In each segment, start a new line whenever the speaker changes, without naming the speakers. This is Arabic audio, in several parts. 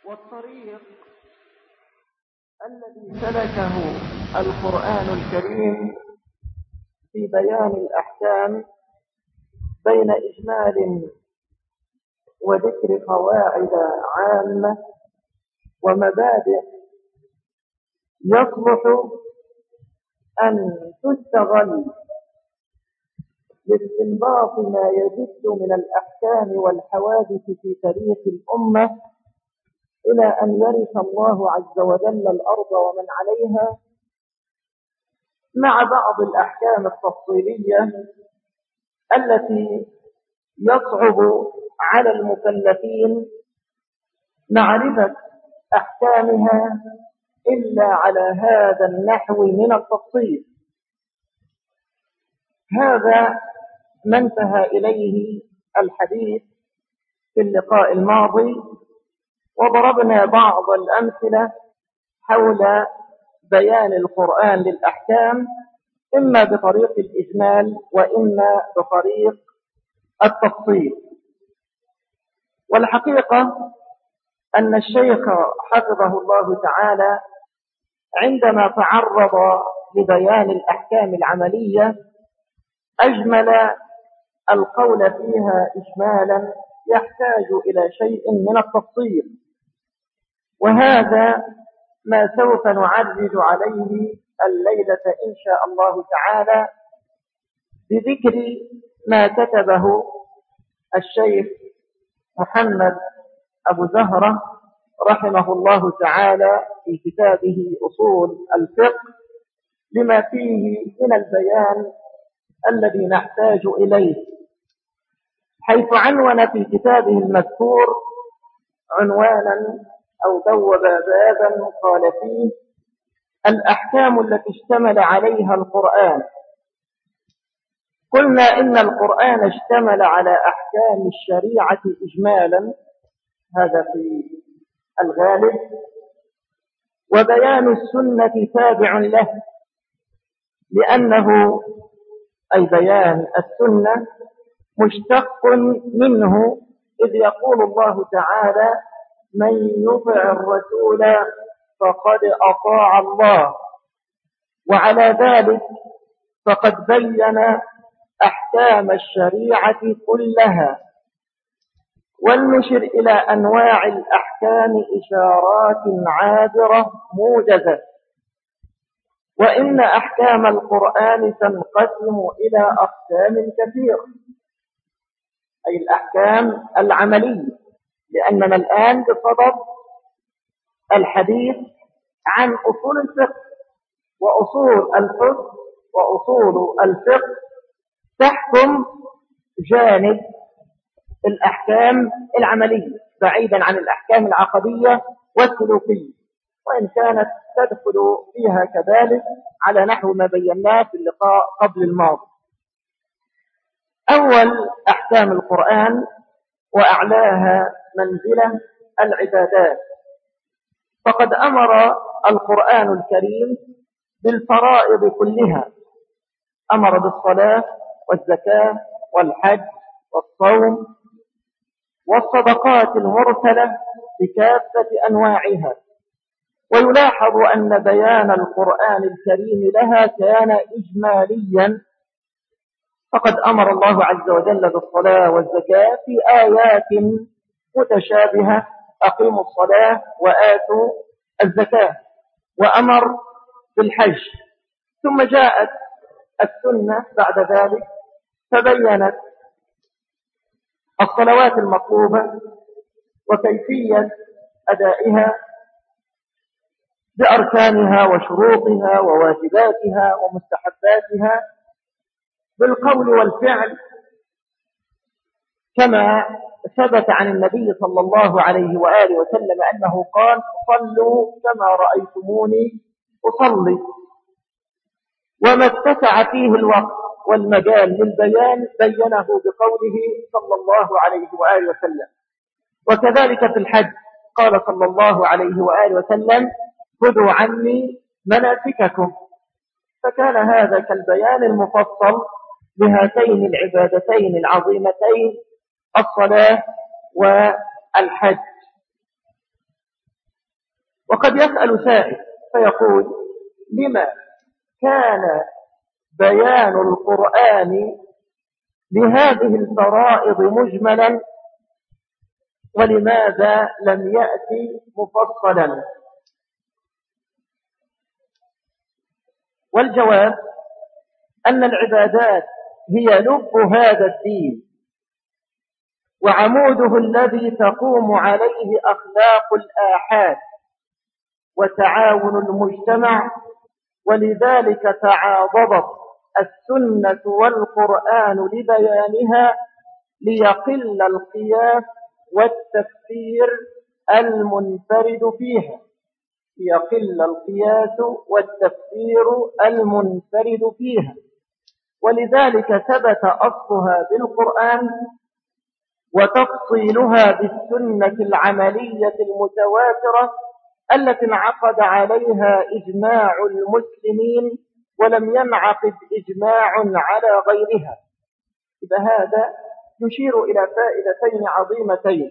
والطريق الذي سلكه القرآن الكريم في بيان الأحكام بين إجمال وذكر قواعد عامة ومبادئ يصلح أن تستغل لاستنباط ما يجد من الأحكام والحوادث في تاريخ الأمة إلى أن يرث الله عز وجل الأرض ومن عليها، مع بعض الأحكام التفصيلية التي يصعب على المكلفين معرفة أحكامها إلا على هذا النحو من التفصيل. هذا ما انتهى إليه الحديث في اللقاء الماضي، وضربنا بعض الأمثلة حول بيان القرآن للأحكام إما بطريق الإجمال وإما بطريق التفصيل. والحقيقة أن الشيخ حفظه الله تعالى عندما تعرض لبيان الأحكام العملية أجمل القول فيها إجمالا يحتاج إلى شيء من التفصيل، وهذا ما سوف نعرج عليه الليلة إن شاء الله تعالى بذكر ما كتبه الشيخ محمد أبو زهرة رحمه الله تعالى في كتابه أصول الفقه، لما فيه من البيان الذي نحتاج إليه، حيث عنون في كتابه المذكور عنوانا أو بوب بابا قال فيه: الأحكام التي اشتمل عليها القرآن. قلنا إن القرآن اشتمل على أحكام الشريعة إجمالا، هذا في الغالب، وبيان السنة تابع له، لأنه أي بيان السنة مشتق منه، إذ يقول الله تعالى: من يطع الرسول فقد أطاع الله، وعلى ذلك فقد بين أحكام الشريعة كلها. ولنشر إلى أنواع الأحكام إشارات عابرة موجزة. وإن أحكام القرآن تنقسم إلى أقسام كثيرة، أي الأحكام العملية، لأننا الآن بصدد الحديث عن أصول الفقه، وأصول الفقه تحكم جانب الأحكام العملية بعيدا عن الأحكام العقدية والسلوكية، وإن كانت تدخل فيها كذلك على نحو ما بيناه في اللقاء قبل الماضي. أول أحكام القرآن وأعلاها منزلة العبادات، فقد أمر القرآن الكريم بالفرائض كلها، أمر بالصلاة والزكاة والحج والصوم والصدقات المرسلة بكافة أنواعها. ويلاحظ أن بيان القرآن الكريم لها كان إجماليا، فقد أمر الله عز وجل بالصلاة والزكاة في آيات متشابهة: أقيموا الصلاة وآتوا الزكاة، وأمر بالحج. ثم جاءت السنة بعد ذلك فبينت الصلوات المطلوبة وكيفية أدائها بأركانها وشروطها وواجباتها ومستحباتها بالقول والفعل، كما ثبت عن النبي صلى الله عليه وآله وسلم أنه قال: صلوا كما رأيتموني أصلي. وما اتسع فيه الوقت والمجال للبيان بينه بقوله صلى الله عليه وآله وسلم. وكذلك في الحج قال صلى الله عليه وآله وسلم: خذوا عني مناسككم. فكان هذا كالبيان المفصل لهاتين العبادتين العظيمتين، الصلاة والحج. وقد يسأل سائل فيقول: لما كان بيان القرآن لهذه الفرائض مجملا ولماذا لم يأتي مفصلا؟ والجواب أن العبادات هي لب هذا الدين وعموده الذي تقوم عليه أخلاق الآحاد وتعاون المجتمع، ولذلك تعاضدت السنة والقرآن لبيانها ليقل القياس والتفسير المنفرد فيها ولذلك ثبت أصلها بالقرآن وتفصيلها بالسنة العملية المتواترة التي انعقد عليها إجماع المسلمين ولم ينعقد إجماع على غيرها. إذا هذا يشير إلى فائدتين عظيمتين: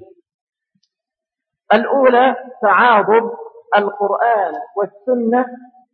الأولى تعاضد القرآن والسنة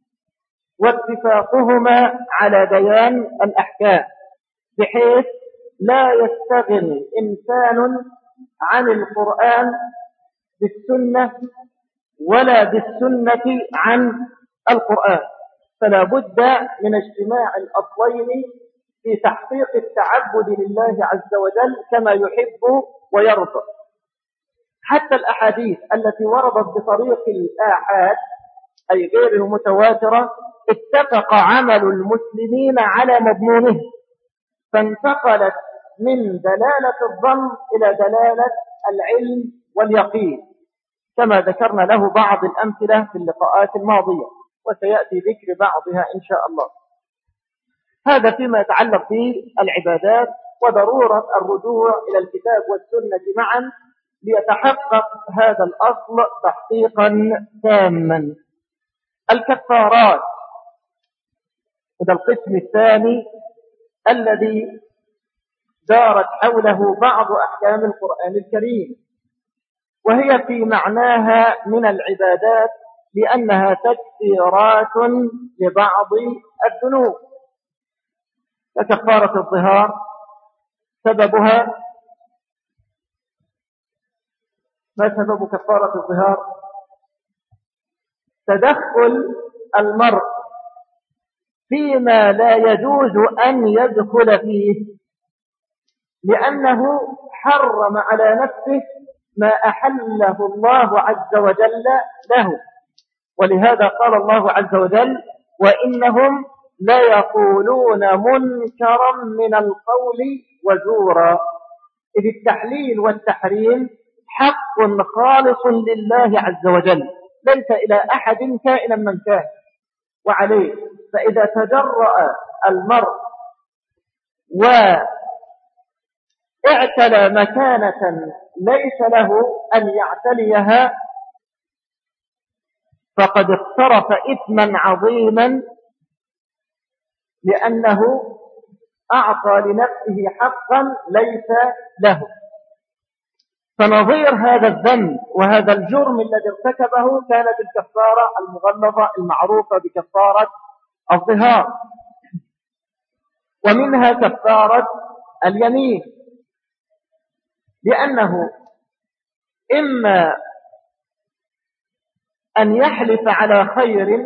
واتفاقهما على بيان الأحكام، بحيث لا يستغني إنسان عن القرآن بالسنة ولا بالسنة عن القرآن، فلا بد من اجتماع الأصلين في تحقيق التعبد لله عز وجل كما يحب ويرضى. حتى الأحاديث التي وردت بطريق الآحاد أي غير المتواترة اتفق عمل المسلمين على مضمونه، فانتقلت من دلالة الظن إلى دلالة العلم واليقين، كما ذكرنا له بعض الأمثلة في اللقاءات الماضية، وسيأتي ذكر بعضها إن شاء الله. هذا فيما يتعلق بالعبادات وضرورة الرجوع إلى الكتاب والسنة معا ليتحقق هذا الأصل تحقيقا تاما. الكفارات، وده القسم الثاني الذي دارت حوله بعض أحكام القرآن الكريم، وهي في معناها من العبادات لأنها تكفيرات لبعض الذنوب. فكفارة الظهار سببها، ما سبب كفارة الظهار؟ تدخل المرء فيما لا يجوز أن يدخل فيه، لأنه حرم على نفسه ما أحله الله عز وجل له، ولهذا قال الله عز وجل: وإنهم ليقولون منكرا من القول وزورا. إذ التحليل والتحريم حق خالص لله عز وجل، ليس إلى أحد كائنا من كان، وعليه فإذا تجرأ المرء واعتلى مكانة ليس له أن يعتليها فقد اقترف إثما عظيما، لأنه أعطى لنفسه حقا ليس له. فنظير هذا الذنب وهذا الجرم الذي ارتكبه كانت الكفارة المغلظة المعروفة بكفارة الظهار، ومنها كفارة اليمين، لأنه إما أن يحلف على خير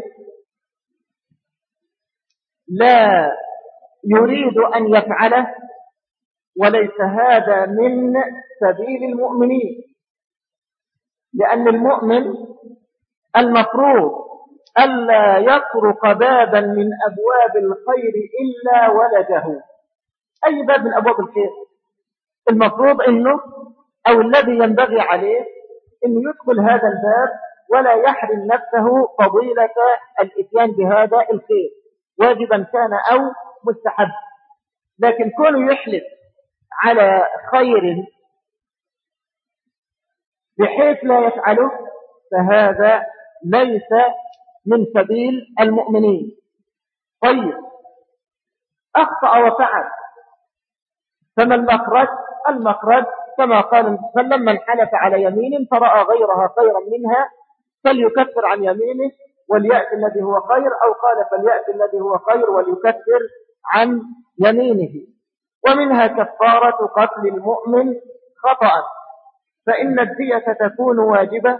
لا يريد أن يفعله، وليس هذا من سبيل المؤمنين، لأن المؤمن المفروض ألا يطرق بابا من أبواب الخير إلا ولده. أي باب من أبواب الخير المفروض أنه أو الذي ينبغي عليه أنه يدخل هذا الباب ولا يحرم نفسه فضيلة الإتيان بهذا الخير، واجبا كان أو مستحب. لكن كونه يحلف على خير بحيث لا يفعله فهذا ليس من سبيل المؤمنين. طيب، أخطأ وفعل، فما المخرج؟ المخرج كما قال النبي صلى الله عليه وسلم: من حلف على يمين فرأى غيرها خيرا منها فليكفر عن يمينه وليأتي الذي هو خير، أو قال فليأتي الذي هو خير وليكفر عن يمينه. ومنها كفارة قتل المؤمن خطأ، فإن الدية تكون واجبة